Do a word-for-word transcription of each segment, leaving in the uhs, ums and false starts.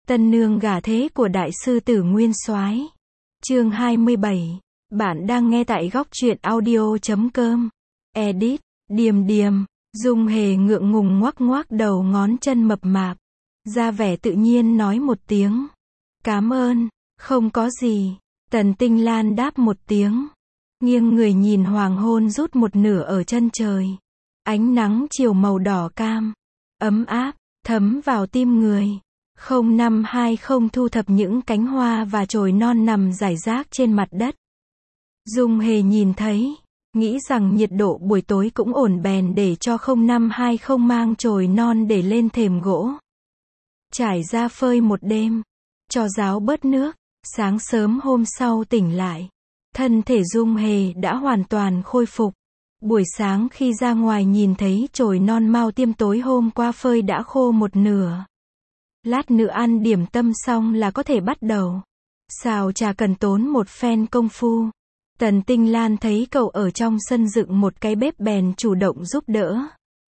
Tân nương gả thế của đại sư tử Nguyên Soái. Chương hai mươi bảy. Bạn đang nghe tại góc truyện audio chấm com. Edit, Điềm Điềm. Dung Hề ngượng ngùng ngoắc ngoắc đầu ngón chân mập mạp, ra vẻ tự nhiên nói một tiếng. Cám ơn, không có gì. Tần Tinh Lan đáp một tiếng, nghiêng người nhìn hoàng hôn rút một nửa ở chân trời. Ánh nắng chiều màu đỏ cam, ấm áp, thấm vào tim người. không năm hai không thu thập những cánh hoa và chồi non nằm rải rác trên mặt đất. Dung Hề nhìn thấy, nghĩ rằng nhiệt độ buổi tối cũng ổn bèn để cho không năm hai không mang chồi non để lên thềm gỗ. Trải ra phơi một đêm, cho ráo bớt nước. Sáng sớm hôm sau tỉnh lại, thân thể Dung Hề đã hoàn toàn khôi phục. Buổi sáng khi ra ngoài nhìn thấy chồi non mao tiêm tối hôm qua phơi đã khô một nửa. Lát nữa ăn điểm tâm xong là có thể bắt đầu. Xào trà cần tốn một phen công phu. Tần Tinh Lan thấy cậu ở trong sân dựng một cái bếp bèn chủ động giúp đỡ.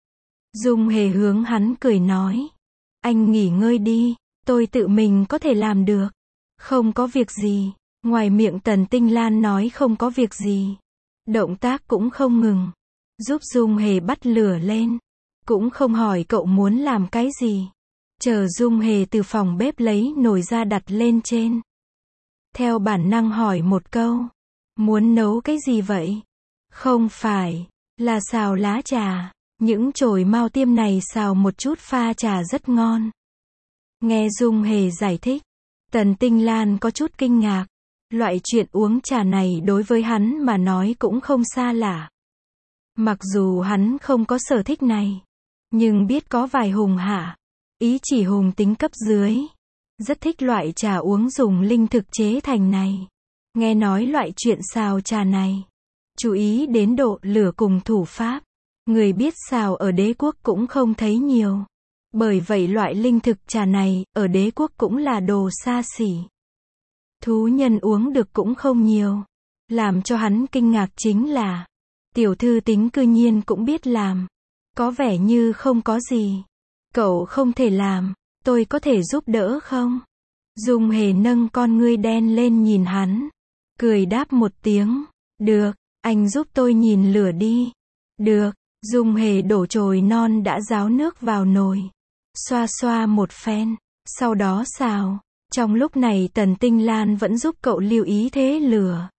Dung Hề hướng hắn cười nói. Anh nghỉ ngơi đi, tôi tự mình có thể làm được. Không có việc gì. Ngoài miệng Tần Tinh Lan nói không có việc gì, động tác cũng không ngừng, giúp Dung Hề bắt lửa lên. Cũng không hỏi cậu muốn làm cái gì. Chờ Dung Hề từ phòng bếp lấy nồi ra đặt lên trên. Theo bản năng hỏi một câu. Muốn nấu cái gì vậy? Không phải, là xào lá trà. Những chồi mao tiêm này xào một chút pha trà rất ngon. Nghe Dung Hề giải thích, Tần Tinh Lan có chút kinh ngạc. Loại chuyện uống trà này đối với hắn mà nói cũng không xa lạ. Mặc dù hắn không có sở thích này, nhưng biết có vài hùng hạ, ý chỉ hùng tính cấp dưới, rất thích loại trà uống dùng linh thực chế thành này. Nghe nói loại chuyện xào trà này, chú ý đến độ lửa cùng thủ pháp. Người biết xào ở đế quốc cũng không thấy nhiều. Bởi vậy loại linh thực trà này, ở đế quốc cũng là đồ xa xỉ. Thú nhân uống được cũng không nhiều. Làm cho hắn kinh ngạc chính là, tiểu thư tính cư nhiên cũng biết làm. Có vẻ như không có gì. Cậu không thể làm, tôi có thể giúp đỡ không? Dung Hề nâng con ngươi đen lên nhìn hắn. Cười đáp một tiếng. Được, anh giúp tôi nhìn lửa đi. Được, Dung Hề đổ chồi non đã ráo nước vào nồi. Xoa xoa một phen, sau đó xào. Trong lúc này Tần Tinh Lan vẫn giúp cậu lưu ý thế lửa.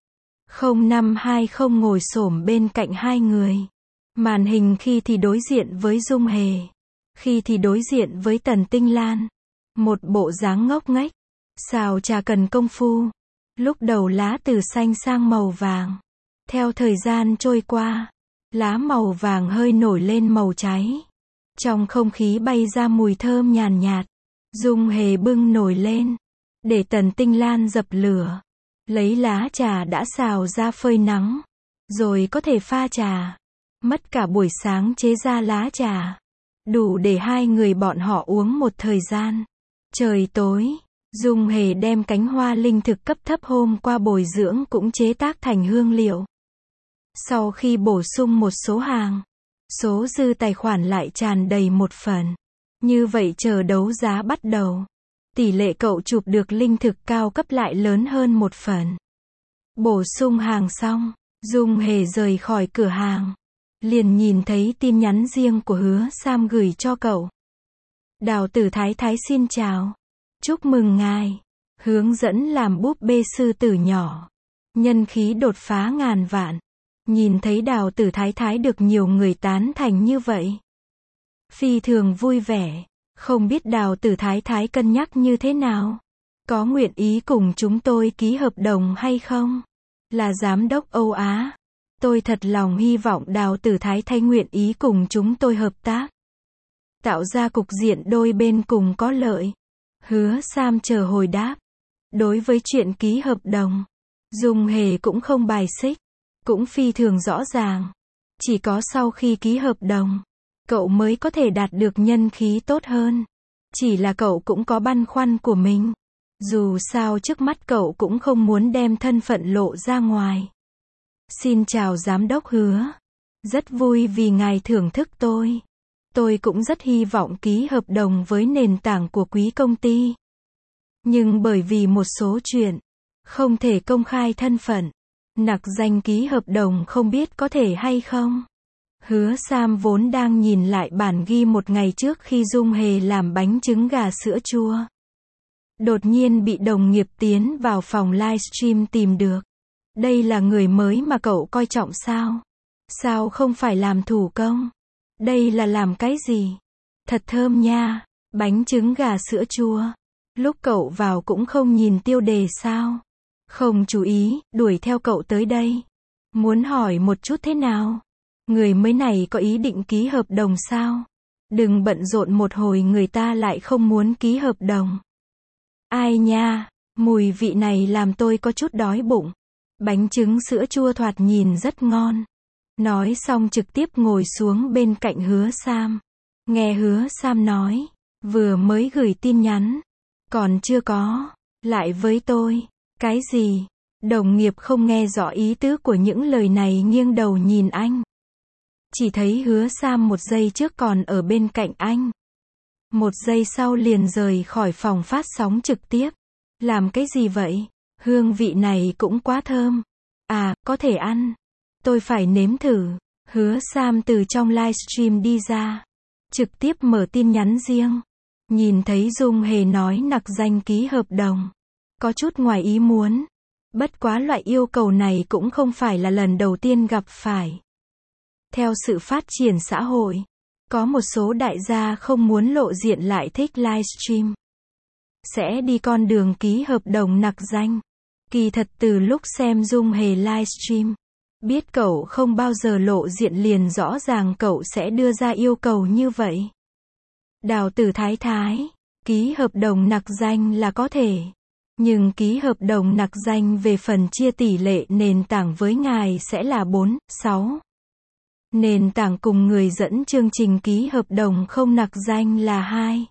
không năm hai không ngồi xổm bên cạnh hai người. Màn hình khi thì đối diện với Dung Hề, khi thì đối diện với Tần Tinh Lan. Một bộ dáng ngốc nghếch. Xào trà cần công phu. Lúc đầu lá từ xanh sang màu vàng. Theo thời gian trôi qua, lá màu vàng hơi nổi lên màu cháy. Trong không khí bay ra mùi thơm nhàn nhạt. Dung Hề bưng nồi lên, để Tần Tinh Lan dập lửa. Lấy lá trà đã xào ra phơi nắng, rồi có thể pha trà. Mất cả buổi sáng chế ra lá trà, đủ để hai người bọn họ uống một thời gian. Trời tối, Dung Hề đem cánh hoa linh thực cấp thấp hôm qua bồi dưỡng cũng chế tác thành hương liệu. Sau khi bổ sung một số hàng, số dư tài khoản lại tràn đầy một phần. Như vậy chờ đấu giá bắt đầu, tỷ lệ cậu chụp được linh thực cao cấp lại lớn hơn một phần. Bổ sung hàng xong, Dung Hề rời khỏi cửa hàng. Liền nhìn thấy tin nhắn riêng của Hứa Sam gửi cho cậu. Đào tử thái thái xin chào. Chúc mừng ngài. Hướng dẫn làm búp bê sư tử nhỏ. Nhân khí đột phá ngàn vạn. Nhìn thấy đào tử thái thái được nhiều người tán thành như vậy, phi thường vui vẻ. Không biết đào tử thái thái cân nhắc như thế nào? Có nguyện ý cùng chúng tôi ký hợp đồng hay không? Là giám đốc Âu Á. Tôi thật lòng hy vọng đào tử thái thái nguyện ý cùng chúng tôi hợp tác. Tạo ra cục diện đôi bên cùng có lợi. Hứa Sam chờ hồi đáp. Đối với chuyện ký hợp đồng, Dung Hề cũng không bài xích. Cũng phi thường rõ ràng. Chỉ có sau khi ký hợp đồng, cậu mới có thể đạt được nhân khí tốt hơn. Chỉ là cậu cũng có băn khoăn của mình. Dù sao trước mắt cậu cũng không muốn đem thân phận lộ ra ngoài. Xin chào giám đốc Hứa. Rất vui vì ngài thưởng thức tôi. Tôi cũng rất hy vọng ký hợp đồng với nền tảng của quý công ty. Nhưng bởi vì một số chuyện, không thể công khai thân phận, nặc danh ký hợp đồng không biết có thể hay không. Hứa Sam vốn đang nhìn lại bản ghi một ngày trước khi Dung Hề làm bánh trứng gà sữa chua. Đột nhiên bị đồng nghiệp tiến vào phòng livestream tìm được. Đây là người mới mà cậu coi trọng sao? Sao không phải làm thủ công? Đây là làm cái gì? Thật thơm nha, bánh trứng gà sữa chua. Lúc cậu vào cũng không nhìn tiêu đề sao? Không chú ý, đuổi theo cậu tới đây. Muốn hỏi một chút thế nào? Người mới này có ý định ký hợp đồng sao? Đừng bận rộn một hồi người ta lại không muốn ký hợp đồng. Ai nha, mùi vị này làm tôi có chút đói bụng. Bánh trứng sữa chua thoạt nhìn rất ngon. Nói xong trực tiếp ngồi xuống bên cạnh Hứa Sam. Nghe Hứa Sam nói, vừa mới gửi tin nhắn. Còn chưa có, lại với tôi. Cái gì? Đồng nghiệp không nghe rõ ý tứ của những lời này nghiêng đầu nhìn anh. Chỉ thấy Hứa Sam một giây trước còn ở bên cạnh anh. Một giây sau liền rời khỏi phòng phát sóng trực tiếp. Làm cái gì vậy? Hương vị này cũng quá thơm. À, có thể ăn. Tôi phải nếm thử. Hứa Sam từ trong livestream đi ra. Trực tiếp mở tin nhắn riêng. Nhìn thấy Dung Hề nói nặc danh ký hợp đồng. Có chút ngoài ý muốn. Bất quá loại yêu cầu này cũng không phải là lần đầu tiên gặp phải. Theo sự phát triển xã hội, có một số đại gia không muốn lộ diện lại thích livestream. Sẽ đi con đường ký hợp đồng nặc danh. Kỳ thật từ lúc xem Dung Hề livestream, biết cậu không bao giờ lộ diện liền rõ ràng cậu sẽ đưa ra yêu cầu như vậy. Đào tử thái thái, ký hợp đồng nặc danh là có thể. Nhưng ký hợp đồng nặc danh về phần chia tỷ lệ nền tảng với ngài sẽ là bốn, sáu. Nền tảng cùng người dẫn chương trình ký hợp đồng không nặc danh là hai,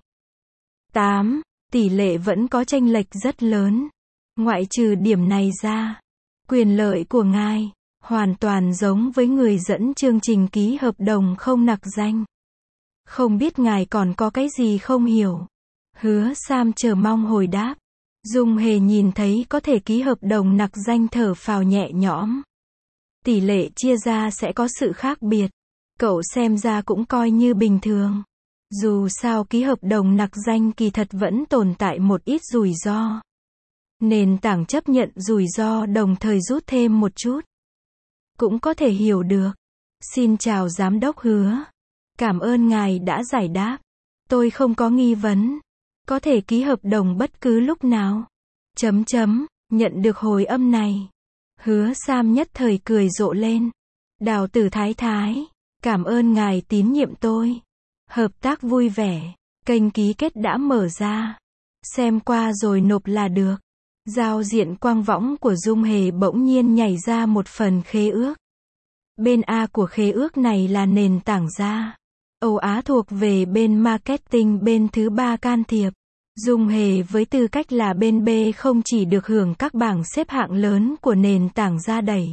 tám. Tỷ lệ vẫn có chênh lệch rất lớn. Ngoại trừ điểm này ra, quyền lợi của ngài hoàn toàn giống với người dẫn chương trình ký hợp đồng không nặc danh. Không biết ngài còn có cái gì không hiểu? Hứa Sam chờ mong hồi đáp. Dung Hề nhìn thấy có thể ký hợp đồng nặc danh thở phào nhẹ nhõm. Tỷ lệ chia ra sẽ có sự khác biệt. Cậu xem ra cũng coi như bình thường. Dù sao ký hợp đồng nặc danh kỳ thật vẫn tồn tại một ít rủi ro. Nền tảng chấp nhận rủi ro đồng thời rút thêm một chút. Cũng có thể hiểu được. Xin chào giám đốc Hứa. Cảm ơn ngài đã giải đáp. Tôi không có nghi vấn. Có thể ký hợp đồng bất cứ lúc nào. Chấm chấm, nhận được hồi âm này. Hứa Sam nhất thời cười rộ lên. Đào tử thái thái. Cảm ơn ngài tín nhiệm tôi. Hợp tác vui vẻ. Kênh ký kết đã mở ra. Xem qua rồi nộp là được. Giao diện quang võng của Dung Hề bỗng nhiên nhảy ra một phần khế ước. Bên A của khế ước này là nền tảng ra. Âu Á thuộc về bên marketing bên thứ ba can thiệp. Dung Hề với tư cách là bên B không chỉ được hưởng các bảng xếp hạng lớn của nền tảng ra đẩy.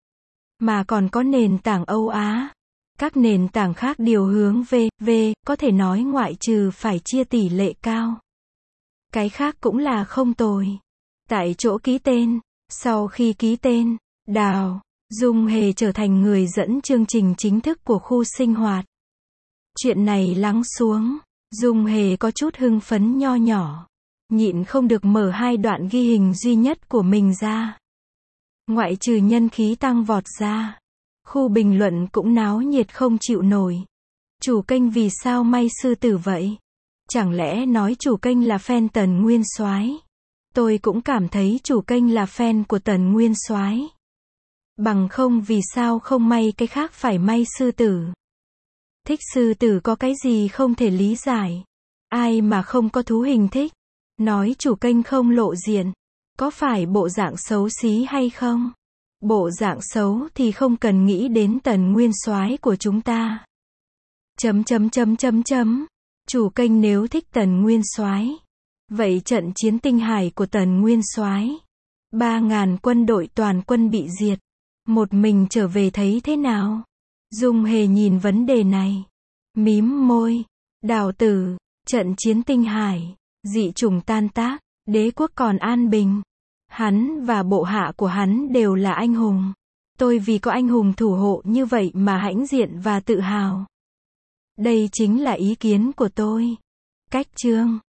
Mà còn có nền tảng Âu Á. Các nền tảng khác điều hướng V, V, có thể nói ngoại trừ phải chia tỷ lệ cao. Cái khác cũng là không tồi. Tại chỗ ký tên, sau khi ký tên, Đào, Dung Hề trở thành người dẫn chương trình chính thức của khu sinh hoạt. Chuyện này lắng xuống, Dung Hề có chút hưng phấn nho nhỏ. Nhịn không được mở hai đoạn ghi hình duy nhất của mình ra. Ngoại trừ nhân khí tăng vọt ra. Khu bình luận cũng náo nhiệt không chịu nổi. Chủ kênh vì sao may sư tử vậy? Chẳng lẽ nói chủ kênh là fan Tần Nguyên Soái? Tôi cũng cảm thấy chủ kênh là fan của Tần Nguyên Soái. Bằng không vì sao không may cái khác phải may sư tử? Thích sư tử có cái gì không thể lý giải? Ai mà không có thú hình thích? Nói chủ kênh không lộ diện. Có phải bộ dạng xấu xí hay không? Bộ dạng xấu thì không cần nghĩ đến Tần Nguyên Soái của chúng ta. Chấm chấm chấm chấm chấm. Chủ kênh nếu thích Tần Nguyên Soái, vậy trận chiến tinh hải của Tần Nguyên Soái, ba ngàn quân đội toàn quân bị diệt, một mình trở về thấy thế nào? Dung Hề nhìn vấn đề này, mím môi. Đào tử, trận chiến tinh hải, dị chủng tan tác, Đế quốc còn an bình. Hắn và bộ hạ của hắn đều là anh hùng. Tôi vì có anh hùng thủ hộ như vậy mà hãnh diện và tự hào. Đây chính là ý kiến của tôi. Cách chương